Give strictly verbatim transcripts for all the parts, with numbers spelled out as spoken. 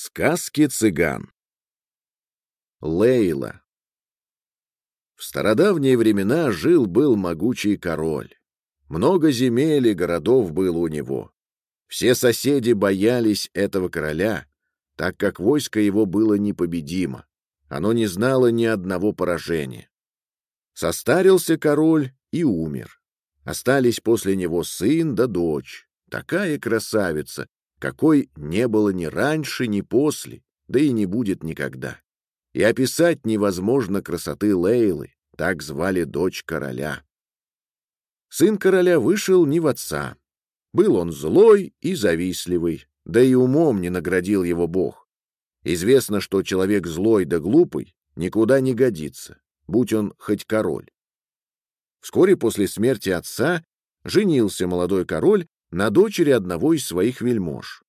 Сказки цыган. Лейла. В стародавние времена жил-был могучий король. Много земель и городов было у него. Все соседи боялись этого короля, так как войско его было непобедимо. Оно не знало ни одного поражения. Состарился король и умер. Остались после него сын да дочь. Такая красавица, какой не было ни раньше, ни после, да и не будет никогда. И описать невозможно красоты Лейлы, так звали дочь короля. Сын короля вышел не в отца. Был он злой и завистливый, да и умом не наградил его Бог. Известно, что человек злой да глупый никуда не годится, будь он хоть король. Вскоре после смерти отца женился молодой король на дочери одного из своих вельмож.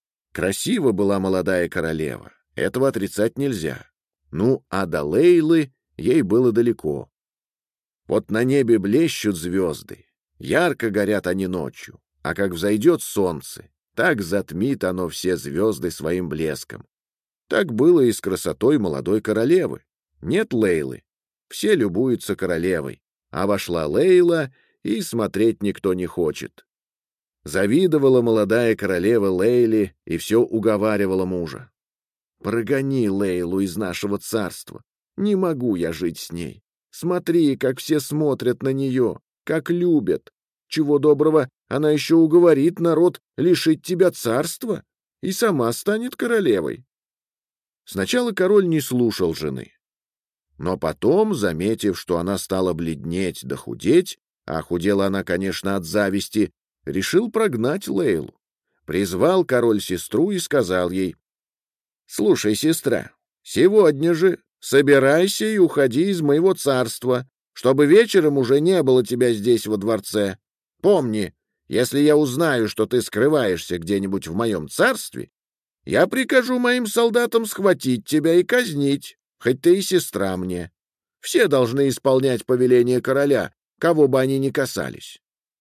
Красива была молодая королева, этого отрицать нельзя. Ну, а до Лейлы ей было далеко. Вот на небе блещут звезды, ярко горят они ночью, а как взойдет солнце, так затмит оно все звезды своим блеском. Так было и с красотой молодой королевы. Нет Лейлы, все любуются королевой, а вошла Лейла, и смотреть никто не хочет. Завидовала молодая королева Лейле и все уговаривала мужа. «Прогони Лейлу из нашего царства. Не могу я жить с ней. Смотри, как все смотрят на нее, как любят. Чего доброго, она еще уговорит народ лишить тебя царства и сама станет королевой». Сначала король не слушал жены. Но потом, заметив, что она стала бледнеть да худеть, а худела она, конечно, от зависти, решил прогнать Лейлу. Призвал король сестру и сказал ей: «Слушай, сестра, сегодня же собирайся и уходи из моего царства, чтобы вечером уже не было тебя здесь во дворце. Помни, если я узнаю, что ты скрываешься где-нибудь в моем царстве, я прикажу моим солдатам схватить тебя и казнить, хоть ты и сестра мне. Все должны исполнять повеление короля, кого бы они ни касались».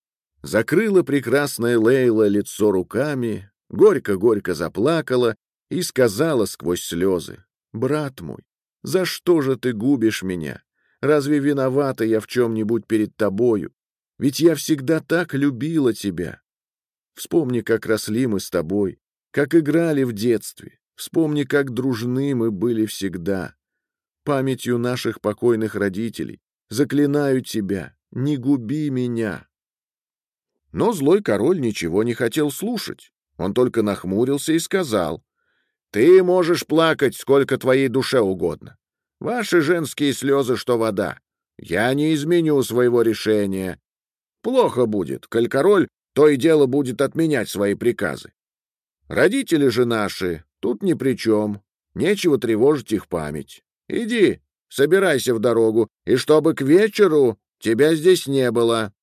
Закрыла прекрасная Лейла лицо руками, горько-горько заплакала и сказала сквозь слезы: «Брат мой, за что же ты губишь меня? Разве виновата я в чем-нибудь перед тобою? Ведь я всегда так любила тебя. Вспомни, как росли мы с тобой, как играли в детстве. Вспомни, как дружны мы были всегда. Памятью наших покойных родителей заклинаю тебя, не губи меня». Но злой король ничего не хотел слушать. Он только нахмурился и сказал: «Ты можешь плакать, сколько твоей душе угодно. Ваши женские слезы, что вода. Я не изменю своего решения. Плохо будет, коль король то и дело будет отменять свои приказы. Родители же наши тут ни при чем. Нечего тревожить их память. Иди, собирайся в дорогу, и чтобы к вечеру тебя здесь не было».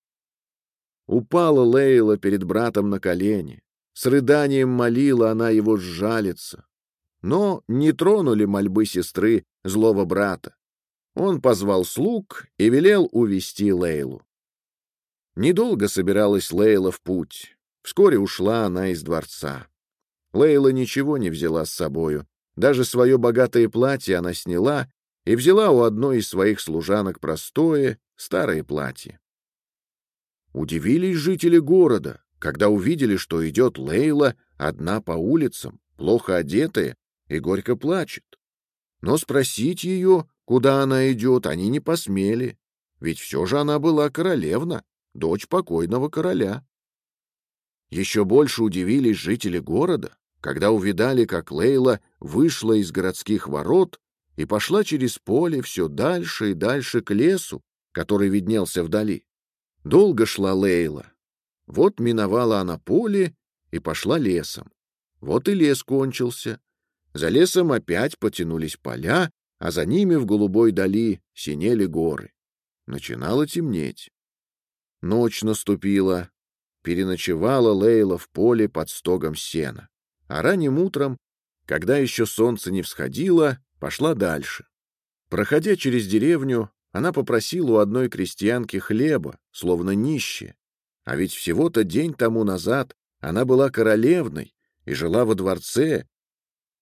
Упала Лейла перед братом на колени. С рыданием молила она его сжалиться. Но не тронули мольбы сестры злого брата. Он позвал слуг и велел увести Лейлу. Недолго собиралась Лейла в путь. Вскоре ушла она из дворца. Лейла ничего не взяла с собою. Даже свое богатое платье она сняла и взяла у одной из своих служанок простое, старое платье. Удивились жители города, когда увидели, что идет Лейла одна по улицам, плохо одетая, и горько плачет. Но спросить ее, куда она идет, они не посмели, ведь все же она была королевна, дочь покойного короля. Еще больше удивились жители города, когда увидали, как Лейла вышла из городских ворот и пошла через поле все дальше и дальше к лесу, который виднелся вдали. Долго шла Лейла. Вот миновала она поле и пошла лесом. Вот и лес кончился. За лесом опять потянулись поля, а за ними в голубой дали синели горы. Начинало темнеть. Ночь наступила. Переночевала Лейла в поле под стогом сена. А ранним утром, когда еще солнце не всходило, пошла дальше. Проходя через деревню, она попросила у одной крестьянки хлеба, словно нищая. А ведь всего-то день тому назад она была королевной и жила во дворце,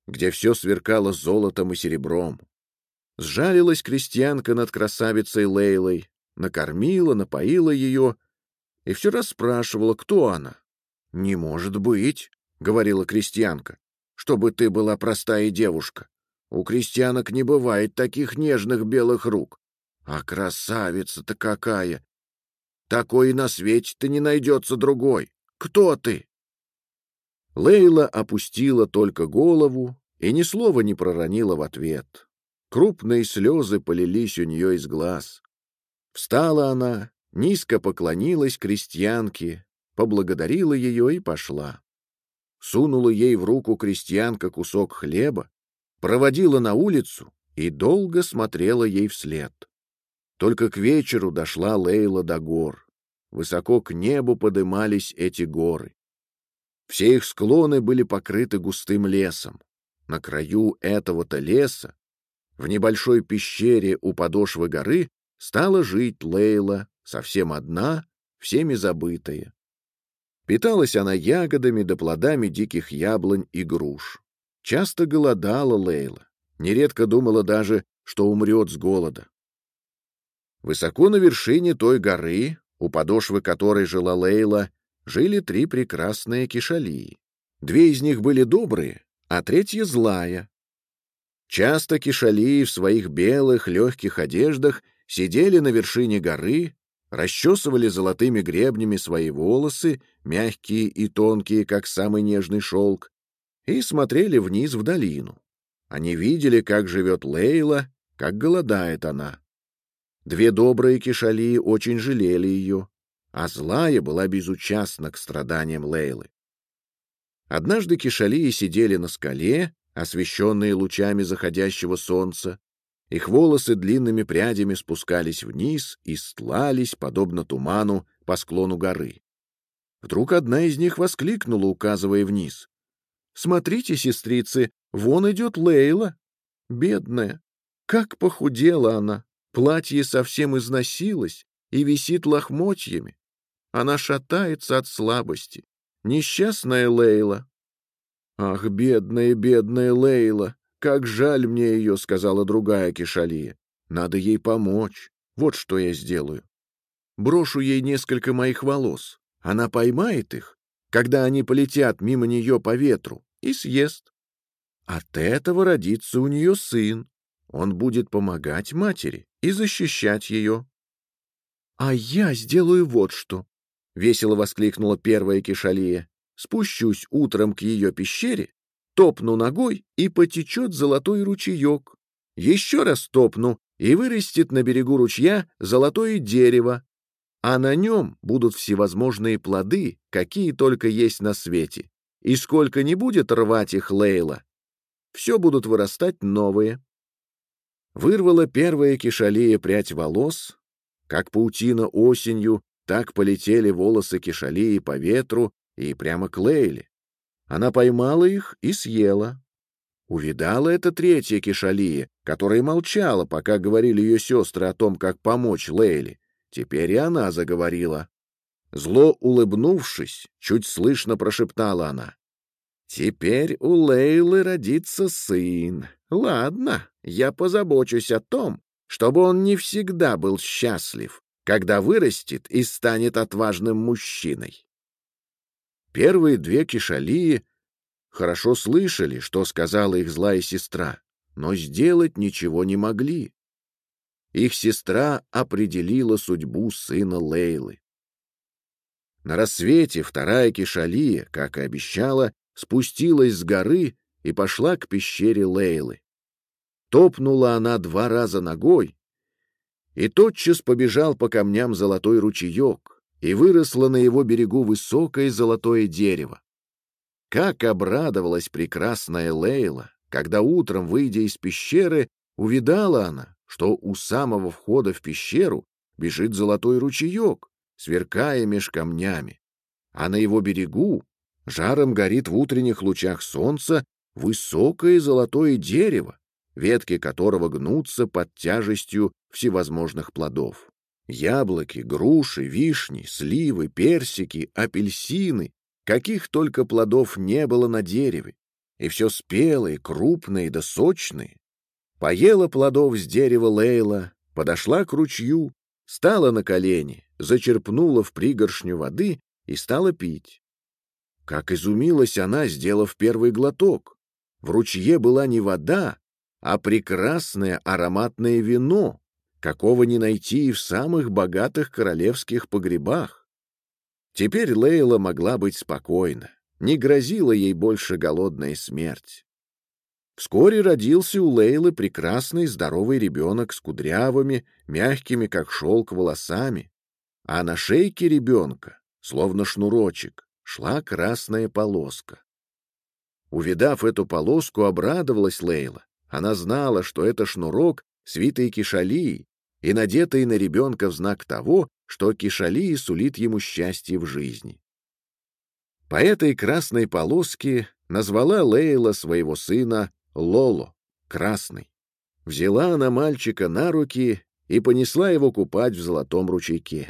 где все сверкало золотом и серебром. Сжалилась крестьянка над красавицей Лейлой, накормила, напоила ее и все раз спрашивала, кто она. «Не может быть, — говорила крестьянка, — чтобы ты была простая девушка. У крестьянок не бывает таких нежных белых рук. А красавица-то какая! Такой и на свете-то не найдется другой. Кто ты?» Лейла опустила только голову и ни слова не проронила в ответ. Крупные слезы полились у нее из глаз. Встала она, низко поклонилась крестьянке, поблагодарила ее и пошла. Сунула ей в руку крестьянка кусок хлеба, проводила на улицу и долго смотрела ей вслед. Только к вечеру дошла Лейла до гор. Высоко к небу подымались эти горы. Все их склоны были покрыты густым лесом. На краю этого-то леса, в небольшой пещере у подошвы горы, стала жить Лейла, совсем одна, всеми забытая. Питалась она ягодами да плодами диких яблонь и груш. Часто голодала Лейла, нередко думала даже, что умрет с голода. Высоко на вершине той горы, у подошвы которой жила Лейла, жили три прекрасные кишалии. Две из них были добрые, а третья злая. Часто кишалии в своих белых легких одеждах сидели на вершине горы, расчесывали золотыми гребнями свои волосы, мягкие и тонкие, как самый нежный шелк, и смотрели вниз в долину. Они видели, как живет Лейла, как голодает она. Две добрые кишалии очень жалели ее, а злая была безучастна к страданиям Лейлы. Однажды кишалии сидели на скале, освещенные лучами заходящего солнца. Их волосы длинными прядями спускались вниз и стлались, подобно туману, по склону горы. Вдруг одна из них воскликнула, указывая вниз: «Смотрите, сестрицы, вон идет Лейла! Бедная! Как похудела она! Платье совсем износилось и висит лохмотьями. Она шатается от слабости. Несчастная Лейла!» «Ах, бедная, бедная Лейла! Как жаль мне ее!» — сказала другая кишалия. «Надо ей помочь. Вот что я сделаю. Брошу ей несколько моих волос. Она поймает их, когда они полетят мимо нее по ветру, и съест. От этого родится у нее сын. Он будет помогать матери и защищать ее». «А я сделаю вот что!» — весело воскликнула первая кишалия. «Спущусь утром к ее пещере, топну ногой, и потечет золотой ручеек. Еще раз топну, и вырастет на берегу ручья золотое дерево, а на нем будут всевозможные плоды, какие только есть на свете. И сколько не будет рвать их Лейла, все будут вырастать новые». Вырвала первая кишалия прядь волос. Как паутина осенью, так полетели волосы кишалии по ветру и прямо к Лейле. Она поймала их и съела. Увидала это третья кишалия, которая молчала, пока говорили ее сестры о том, как помочь Лейле. Теперь и она заговорила. Зло улыбнувшись, чуть слышно прошептала она: «Теперь у Лейлы родится сын. Ладно, я позабочусь о том, чтобы он не всегда был счастлив, когда вырастет и станет отважным мужчиной». Первые две кишалии хорошо слышали, что сказала их злая сестра, но сделать ничего не могли. Их сестра определила судьбу сына Лейлы. На рассвете вторая кишалия, как и обещала, спустилась с горы и пошла к пещере Лейлы. Топнула она два раза ногой, и тотчас побежал по камням золотой ручеек, и выросло на его берегу высокое золотое дерево. Как обрадовалась прекрасная Лейла, когда утром, выйдя из пещеры, увидала она, что у самого входа в пещеру бежит золотой ручеек, сверкая меж камнями, а на его берегу жаром горит в утренних лучах солнца высокое золотое дерево, ветки которого гнутся под тяжестью всевозможных плодов. Яблоки, груши, вишни, сливы, персики, апельсины, каких только плодов не было на дереве. и все спелые, крупные да сочные. Поела плодов с дерева Лейла, подошла к ручью, стала на колени, зачерпнула в пригоршню воды и стала пить. Как изумилась она, сделав первый глоток! В ручье была не вода, а прекрасное ароматное вино, какого не найти и в самых богатых королевских погребах. Теперь Лейла могла быть спокойна, не грозила ей больше голодная смерть. Вскоре родился у Лейлы прекрасный здоровый ребенок с кудрявыми, мягкими, как шелк, волосами, а на шейке ребенка, словно шнурочек, шла красная полоска. Увидав эту полоску, обрадовалась Лейла. Она знала, что это шнурок, свитой Кишалии, и надетый на ребенка в знак того, что Кишалия сулит ему счастье в жизни. По этой красной полоске назвала Лейла своего сына Лоло, красный. Взяла она мальчика на руки и понесла его купать в золотом ручейке.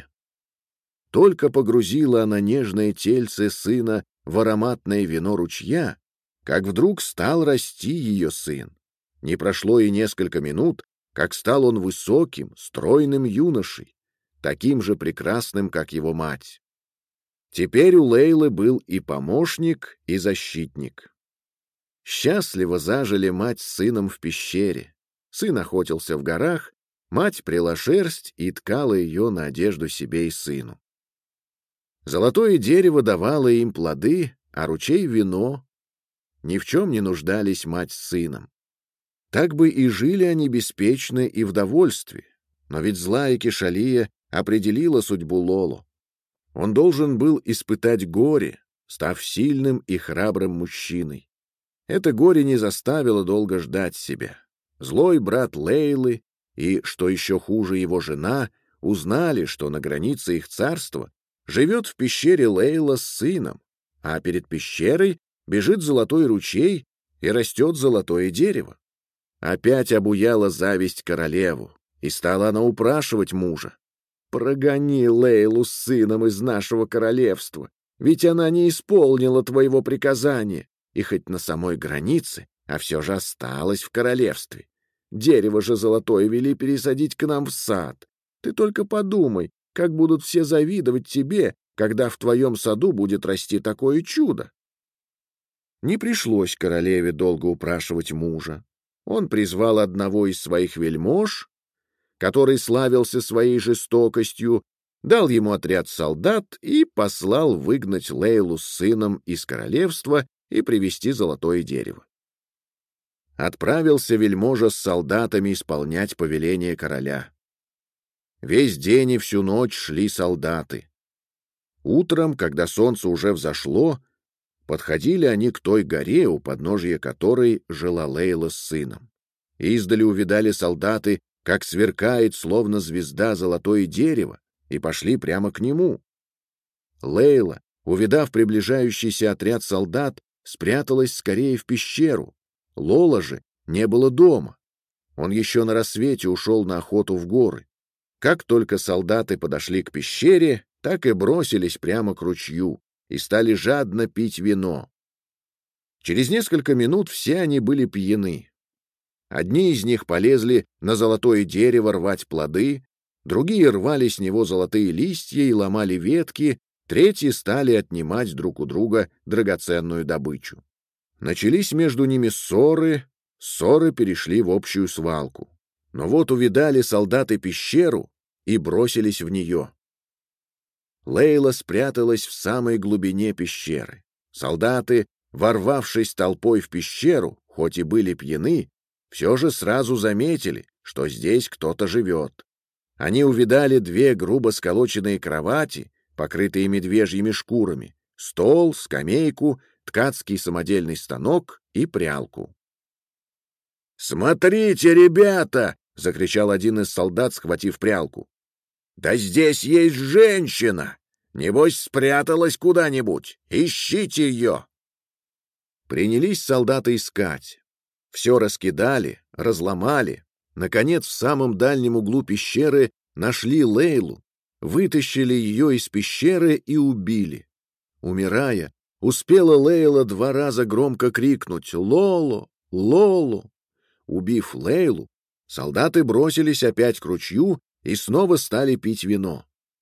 Только погрузила она нежное тельце сына в ароматное вино ручья, как вдруг стал расти ее сын. Не прошло и несколько минут, как стал он высоким, стройным юношей, таким же прекрасным, как его мать. Теперь у Лейлы был и помощник, и защитник. Счастливо зажили мать с сыном в пещере. Сын охотился в горах, мать пряла шерсть и ткала ее на одежду себе и сыну. Золотое дерево давало им плоды, а ручей — вино. Ни в чем не нуждались мать с сыном. Так бы и жили они беспечно и в довольстве, но ведь злая Кишалия определила судьбу Лоло. Он должен был испытать горе, став сильным и храбрым мужчиной. Это горе не заставило долго ждать себя. Злой брат Лейлы и, что еще хуже, его жена узнали, что на границе их царства живет в пещере Лейла с сыном, а перед пещерой бежит золотой ручей и растет золотое дерево. Опять обуяла зависть королеву, и стала она упрашивать мужа: «Прогони Лейлу с сыном из нашего королевства, ведь она не исполнила твоего приказания, и хоть на самой границе, а все же осталась в королевстве. Дерево же золотое вели пересадить к нам в сад. Ты только подумай, как будут все завидовать тебе, когда в твоем саду будет расти такое чудо». Не пришлось королеве долго упрашивать мужа. Он призвал одного из своих вельмож, который славился своей жестокостью, дал ему отряд солдат и послал выгнать Лейлу с сыном из королевства и привести золотое дерево. Отправился вельможа с солдатами исполнять повеление короля. Весь день и всю ночь шли солдаты. Утром, когда солнце уже взошло, подходили они к той горе, у подножия которой жила Лейла с сыном. Издали увидали солдаты, как сверкает, словно звезда, золотое дерево, и пошли прямо к нему. Лейла, увидав приближающийся отряд солдат, спряталась скорее в пещеру. Лоло же не было дома. Он еще на рассвете ушел на охоту в горы. Как только солдаты подошли к пещере, так и бросились прямо к ручью и стали жадно пить вино. Через несколько минут все они были пьяны. Одни из них полезли на золотое дерево рвать плоды, другие рвали с него золотые листья и ломали ветки, третьи стали отнимать друг у друга драгоценную добычу. Начались между ними ссоры, ссоры перешли в общую свалку. Но вот увидали солдаты пещеру и бросились в нее. Лейла спряталась в самой глубине пещеры. Солдаты, ворвавшись толпой в пещеру, хоть и были пьяны, все же сразу заметили, что здесь кто-то живет. Они увидали две грубо сколоченные кровати, покрытые медвежьими шкурами, стол, скамейку, ткацкий самодельный станок и прялку. «Смотрите, ребята!» — закричал один из солдат, схватив прялку. «Да здесь есть женщина! Небось, спряталась куда-нибудь! Ищите ее!» Принялись солдаты искать. Все раскидали, разломали. Наконец, в самом дальнем углу пещеры нашли Лейлу, вытащили ее из пещеры и убили. Умирая, Успела Лейла два раза громко крикнуть «Лоло! Лоло!». Убив Лейлу, солдаты бросились опять к ручью и снова стали пить вино.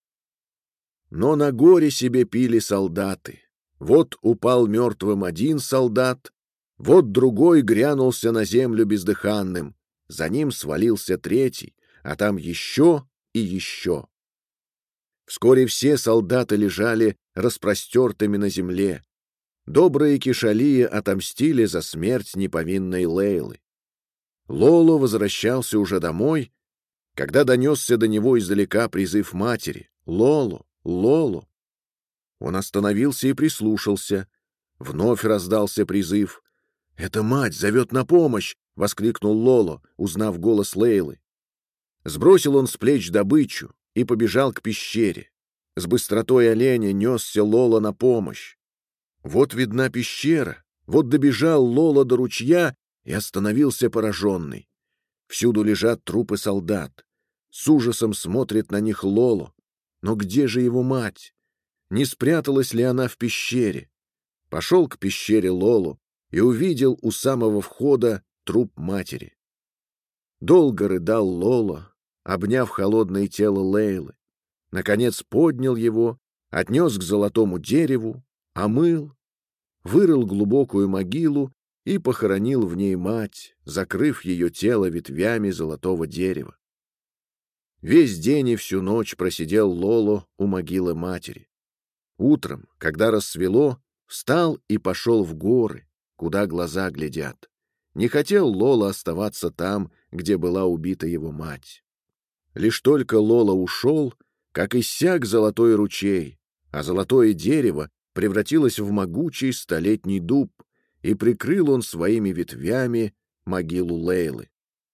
Но на горе себе пили солдаты. Вот упал мертвым один солдат, вот другой грянулся на землю бездыханным, за ним свалился третий, а там еще и еще. Вскоре все солдаты лежали распростертыми на земле. Добрые Кишалии отомстили за смерть неповинной Лейлы. Лоло возвращался уже домой, когда донесся до него издалека призыв матери «Лоло! Лоло!». Он остановился и прислушался. Вновь раздался призыв. «Это мать зовет на помощь!» — воскликнул Лоло, узнав голос Лейлы. Сбросил он с плеч добычу и побежал к пещере. С быстротой оленя несся Лоло на помощь. Вот видна пещера, вот добежал Лоло до ручья и остановился пораженный. Всюду лежат трупы солдат. С ужасом смотрит на них Лоло. Но где же его мать? Не спряталась ли она в пещере? Пошел к пещере Лоло и увидел у самого входа труп матери. Долго рыдал Лоло, обняв холодное тело Лейлы. Наконец поднял его, отнес к золотому дереву, омыл, вырыл глубокую могилу и похоронил в ней мать, закрыв ее тело ветвями золотого дерева. Весь день и всю ночь просидел Лоло у могилы матери. Утром, когда рассвело, встал и пошел в горы, куда глаза глядят. Не хотел Лоло оставаться там, где была убита его мать. Лишь только Лоло ушел, как иссяк золотой ручей, а золотое дерево превратилось в могучий столетний дуб, и прикрыл он своими ветвями могилу Лейлы.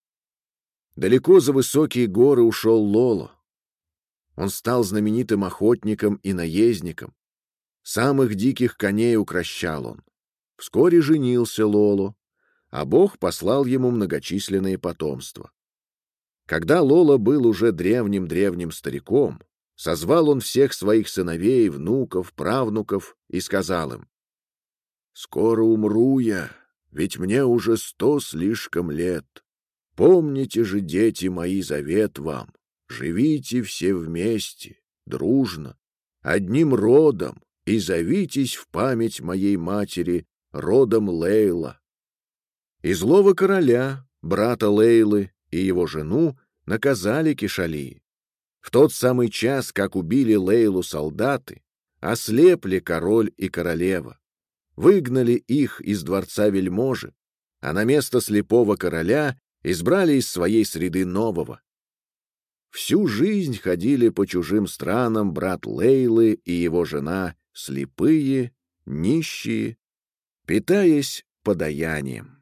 Далеко за высокие горы ушел Лоло. Он стал знаменитым охотником и наездником. Самых диких коней укрощал он. Вскоре женился Лоло, а Бог послал ему многочисленные потомства. Когда Лоло был уже древним-древним стариком, созвал он всех своих сыновей, внуков, правнуков и сказал им: «Скоро умру я, ведь мне уже сто слишком лет. Помните же, дети мои, завет вам. Живите все вместе, дружно, одним родом, и зовитесь в память моей матери родом Лейла». И злого короля, брата Лейлы и его жену наказали Кишалии. В тот самый час, как убили Лейлу солдаты, ослепли король и королева. Выгнали их из дворца вельможи, а на место слепого короля избрали из своей среды нового. Всю жизнь ходили по чужим странам брат Лейлы и его жена слепые, нищие, питаясь подаянием.